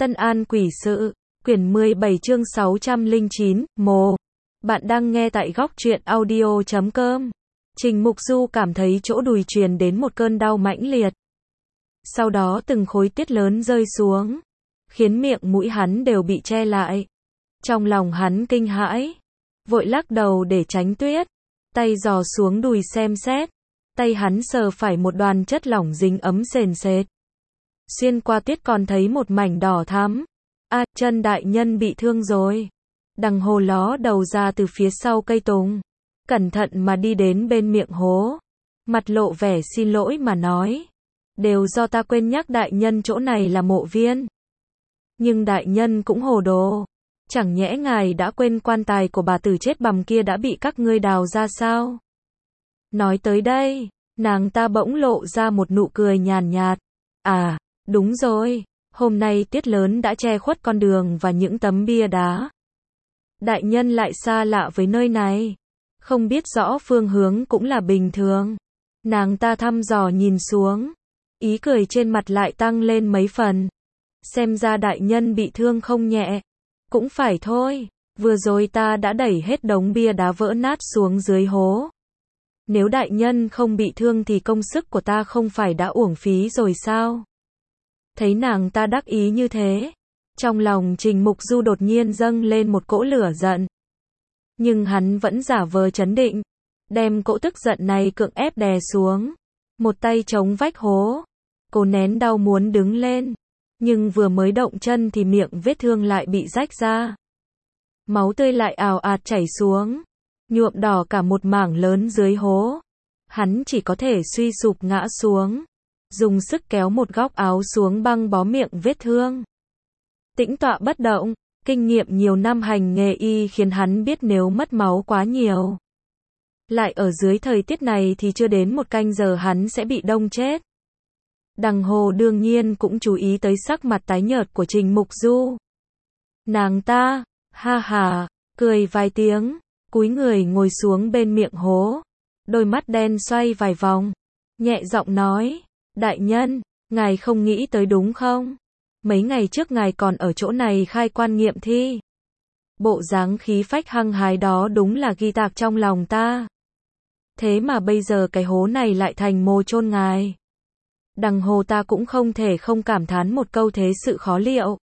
Tân An Quỷ Sự, quyển 17 chương 609, Mồ. Bạn đang nghe tại góc truyện audio.com. Trình Mục Du cảm thấy chỗ đùi truyền đến một cơn đau mãnh liệt. Sau đó từng khối tiết lớn rơi xuống, khiến miệng mũi hắn đều bị che lại. Trong lòng hắn kinh hãi, vội lắc đầu để tránh tuyết, tay dò xuống đùi xem xét. Tay hắn sờ phải một đoàn chất lỏng dính ấm sền sệt. Xuyên qua tuyết còn thấy một mảnh đỏ thắm. À, chân đại nhân bị thương rồi. Đằng Hồ ló đầu ra từ phía sau cây tùng, cẩn thận mà đi đến bên miệng hố, mặt lộ vẻ xin lỗi mà nói: đều do ta quên nhắc đại nhân chỗ này là mộ viên. Nhưng đại nhân cũng hồ đồ, chẳng nhẽ ngài đã quên quan tài của bà tử chết bầm kia đã bị các ngươi đào ra sao? Nói tới đây, nàng ta bỗng lộ ra một nụ cười nhàn nhạt. À, đúng rồi, hôm nay tuyết lớn đã che khuất con đường và những tấm bia đá. Đại nhân lại xa lạ với nơi này, không biết rõ phương hướng cũng là bình thường. Nàng ta thăm dò nhìn xuống, ý cười trên mặt lại tăng lên mấy phần. Xem ra đại nhân bị thương không nhẹ. Cũng phải thôi, vừa rồi ta đã đẩy hết đống bia đá vỡ nát xuống dưới hố. Nếu đại nhân không bị thương thì công sức của ta không phải đã uổng phí rồi sao? Thấy nàng ta đắc ý như thế, trong lòng Trình Mục Du đột nhiên dâng lên một cỗ lửa giận. Nhưng hắn vẫn giả vờ trấn định, đem cỗ tức giận này cưỡng ép đè xuống. Một tay chống vách hố, cố nén đau muốn đứng lên. Nhưng vừa mới động chân thì miệng vết thương lại bị rách ra. Máu tươi lại ào ạt chảy xuống, nhuộm đỏ cả một mảng lớn dưới hố. Hắn chỉ có thể suy sụp ngã xuống, dùng sức kéo một góc áo xuống băng bó miệng vết thương. Tĩnh tọa bất động, kinh nghiệm nhiều năm hành nghề y khiến hắn biết nếu mất máu quá nhiều, lại ở dưới thời tiết này thì chưa đến một canh giờ hắn sẽ bị đông chết. Đằng Hồ đương nhiên cũng chú ý tới sắc mặt tái nhợt của Trình Mục Du. Nàng ta, ha ha, cười vài tiếng, cúi người ngồi xuống bên miệng hố, đôi mắt đen xoay vài vòng, nhẹ giọng nói: đại nhân, ngài không nghĩ tới đúng không? Mấy ngày trước ngài còn ở chỗ này khai quan nghiệm thi. Bộ dáng khí phách hăng hái đó đúng là ghi tạc trong lòng ta. Thế mà bây giờ cái hố này lại thành mồ chôn ngài. Đằng Hồ ta cũng không thể không cảm thán một câu thế sự khó liệu.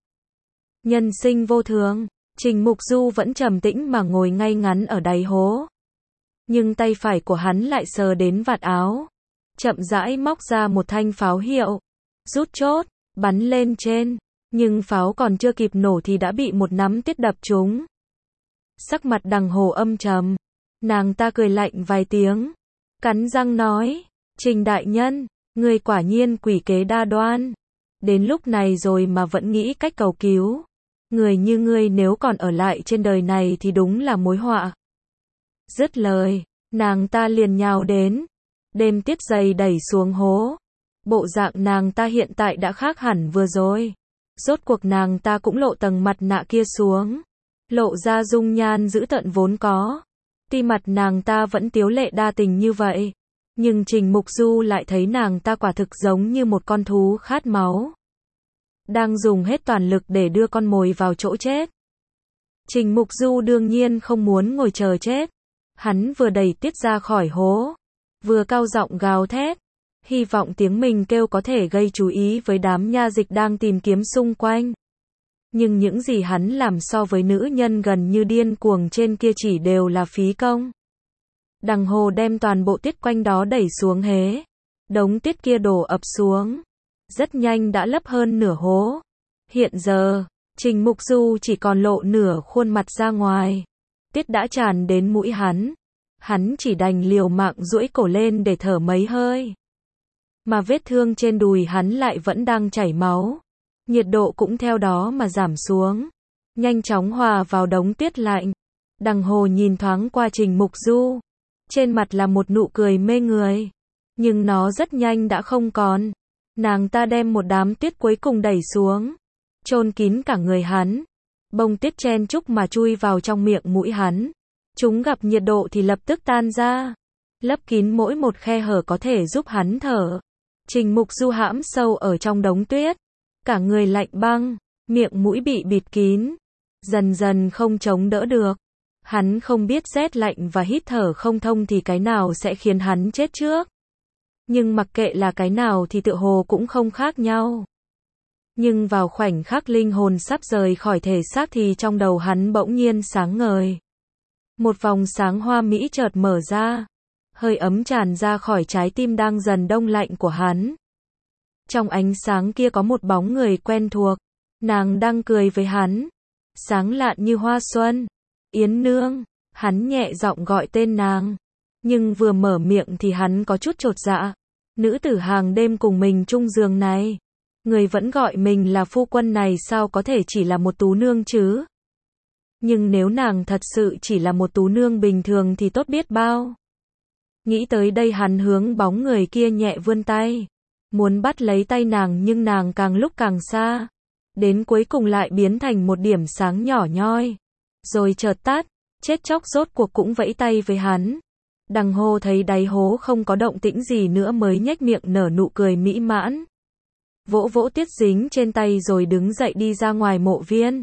Nhân sinh vô thường. Trình Mục Du vẫn trầm tĩnh mà ngồi ngay ngắn ở đáy hố. Nhưng tay phải của hắn lại sờ đến vạt áo, chậm rãi móc ra một thanh pháo hiệu, rút chốt, bắn lên trên. Nhưng pháo còn chưa kịp nổ thì đã bị một nắm tuyết đập trúng. Sắc mặt Đằng Hồ âm trầm, nàng ta cười lạnh vài tiếng, cắn răng nói: Trình đại nhân, ngươi quả nhiên quỷ kế đa đoan. Đến lúc này rồi mà vẫn nghĩ cách cầu cứu. Người như ngươi nếu còn ở lại trên đời này thì đúng là mối họa. Dứt lời, nàng ta liền nhào đến, đem tiết giày đẩy xuống hố. Bộ dạng nàng ta hiện tại đã khác hẳn vừa rồi. Rốt cuộc nàng ta cũng lộ tầng mặt nạ kia xuống, lộ ra dung nhan dữ tợn vốn có. Tuy mặt nàng ta vẫn tiếu lệ đa tình như vậy, nhưng Trình Mục Du lại thấy nàng ta quả thực giống như một con thú khát máu, đang dùng hết toàn lực để đưa con mồi vào chỗ chết. Trình Mục Du đương nhiên không muốn ngồi chờ chết. Hắn vừa đẩy tiết ra khỏi hố, vừa cao giọng gào thét, hy vọng tiếng mình kêu có thể gây chú ý với đám nha dịch đang tìm kiếm xung quanh. Nhưng những gì hắn làm so với nữ nhân gần như điên cuồng trên kia chỉ đều là phí công. Đằng Hồ đem toàn bộ tiết quanh đó đẩy xuống hế. Đống tiết kia đổ ập xuống, rất nhanh đã lấp hơn nửa hố. Hiện giờ, Trình Mục Du chỉ còn lộ nửa khuôn mặt ra ngoài. Tiết đã tràn đến mũi hắn. Hắn chỉ đành liều mạng duỗi cổ lên để thở mấy hơi. Mà vết thương trên đùi hắn lại vẫn đang chảy máu. Nhiệt độ cũng theo đó mà giảm xuống, nhanh chóng hòa vào đống tuyết lạnh. Đằng Hồ nhìn thoáng qua Trình Mục Du, trên mặt là một nụ cười mê người, nhưng nó rất nhanh đã không còn. Nàng ta đem một đám tuyết cuối cùng đẩy xuống, chôn kín cả người hắn. Bông tuyết chen chúc mà chui vào trong miệng mũi hắn. Chúng gặp nhiệt độ thì lập tức tan ra, lấp kín mỗi một khe hở có thể giúp hắn thở. Trình Mục Du hãm sâu ở trong đống tuyết, cả người lạnh băng, miệng mũi bị bịt kín, dần dần không chống đỡ được. Hắn không biết rét lạnh và hít thở không thông thì cái nào sẽ khiến hắn chết trước. Nhưng mặc kệ là cái nào thì tựa hồ cũng không khác nhau. Nhưng vào khoảnh khắc linh hồn sắp rời khỏi thể xác thì trong đầu hắn bỗng nhiên sáng ngời. Một vòng sáng hoa mỹ chợt mở ra, hơi ấm tràn ra khỏi trái tim đang dần đông lạnh của hắn. Trong ánh sáng kia có một bóng người quen thuộc, nàng đang cười với hắn, sáng lạn như hoa xuân. Yến Nương, hắn nhẹ giọng gọi tên nàng, nhưng vừa mở miệng thì hắn có chút chột dạ. Nữ tử hàng đêm cùng mình chung giường này, người vẫn gọi mình là phu quân này sao có thể chỉ là một tú nương chứ? Nhưng nếu nàng thật sự chỉ là một tú nương bình thường thì tốt biết bao. Nghĩ tới đây hắn hướng bóng người kia nhẹ vươn tay, muốn bắt lấy tay nàng nhưng nàng càng lúc càng xa, đến cuối cùng lại biến thành một điểm sáng nhỏ nhoi, rồi chợt tắt, chết chóc rốt cuộc cũng vẫy tay với hắn. Đằng Hồ thấy đáy hố không có động tĩnh gì nữa mới nhếch miệng nở nụ cười mỹ mãn. Vỗ vỗ tiết dính trên tay rồi đứng dậy đi ra ngoài mộ viên.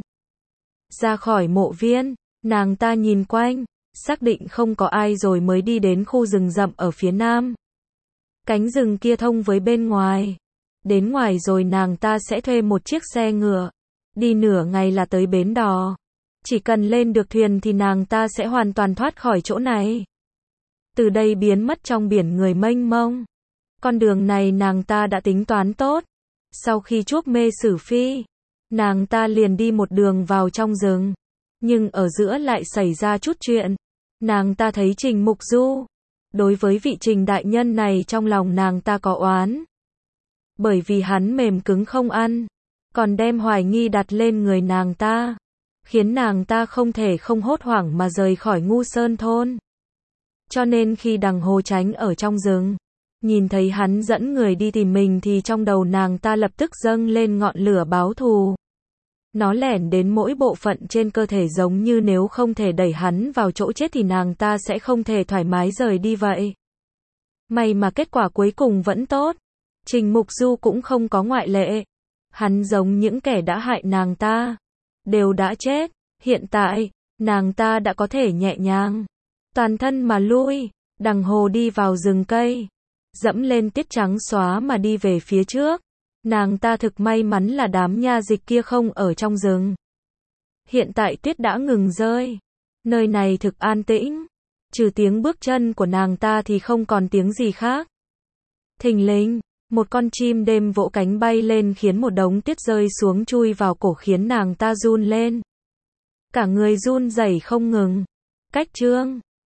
Ra khỏi mộ viên, nàng ta nhìn quanh, xác định không có ai rồi mới đi đến khu rừng rậm ở phía nam. Cánh rừng kia thông với bên ngoài. Đến ngoài rồi nàng ta sẽ thuê một chiếc xe ngựa, đi nửa ngày là tới bến đò. Chỉ cần lên được thuyền thì nàng ta sẽ hoàn toàn thoát khỏi chỗ này. Từ đây biến mất trong biển người mênh mông. Con đường này nàng ta đã tính toán tốt. Sau khi chuốc mê Sử Phi, nàng ta liền đi một đường vào trong rừng. Nhưng ở giữa lại xảy ra chút chuyện. Nàng ta thấy Trình Mục Du. Đối với vị Trình đại nhân này trong lòng nàng ta có oán. Bởi vì hắn mềm cứng không ăn, còn đem hoài nghi đặt lên người nàng ta, khiến nàng ta không thể không hốt hoảng mà rời khỏi Ngu Sơn thôn. Cho nên khi Đằng Hồ tránh ở trong rừng, nhìn thấy hắn dẫn người đi tìm mình thì trong đầu nàng ta lập tức dâng lên ngọn lửa báo thù. Nó lẻn đến mỗi bộ phận trên cơ thể giống như nếu không thể đẩy hắn vào chỗ chết thì nàng ta sẽ không thể thoải mái rời đi vậy. May mà kết quả cuối cùng vẫn tốt. Trình Mục Du cũng không có ngoại lệ. Hắn giống những kẻ đã hại nàng ta, đều đã chết. Hiện tại, nàng ta đã có thể nhẹ nhàng toàn thân mà lui. Đằng Hồ đi vào rừng cây, dẫm lên tiết trắng xóa mà đi về phía trước. Nàng ta thực may mắn là đám nha dịch kia không ở trong rừng. Hiện tại tuyết đã ngừng rơi. Nơi này thực an tĩnh. Trừ tiếng bước chân của nàng ta thì không còn tiếng gì khác. Thình lình, một con chim đêm vỗ cánh bay lên khiến một đống tuyết rơi xuống chui vào cổ khiến nàng ta run lên. Cả người run rẩy không ngừng. Cách chương